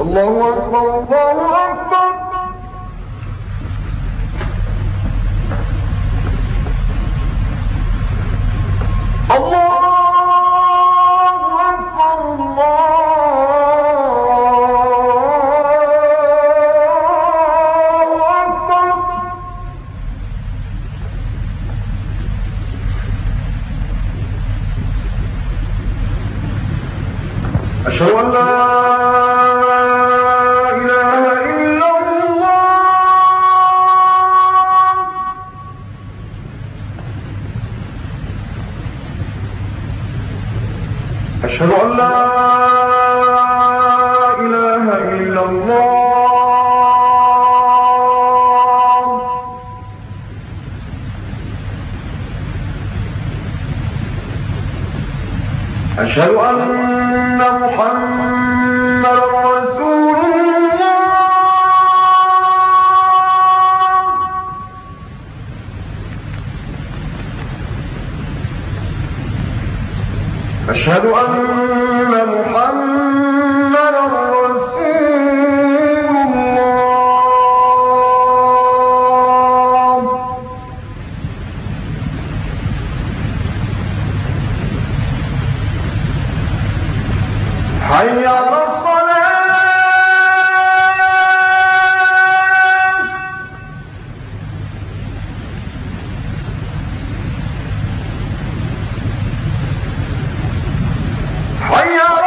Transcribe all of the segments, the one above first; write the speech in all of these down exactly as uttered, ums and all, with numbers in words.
الله أكبر الله أكبر الله أشهد أن لا إله إلا الله أشهد أن لا إله إلا الله أشهد أن محمد رسول الله أشهد أن محمد رسول الله حي على حي على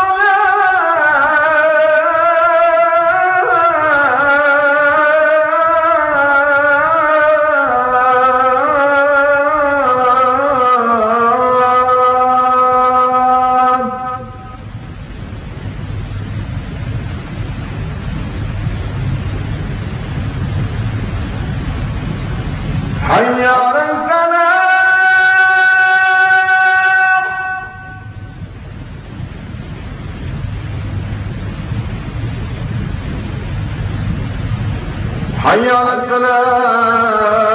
حي على الفلاح حي على الفلاح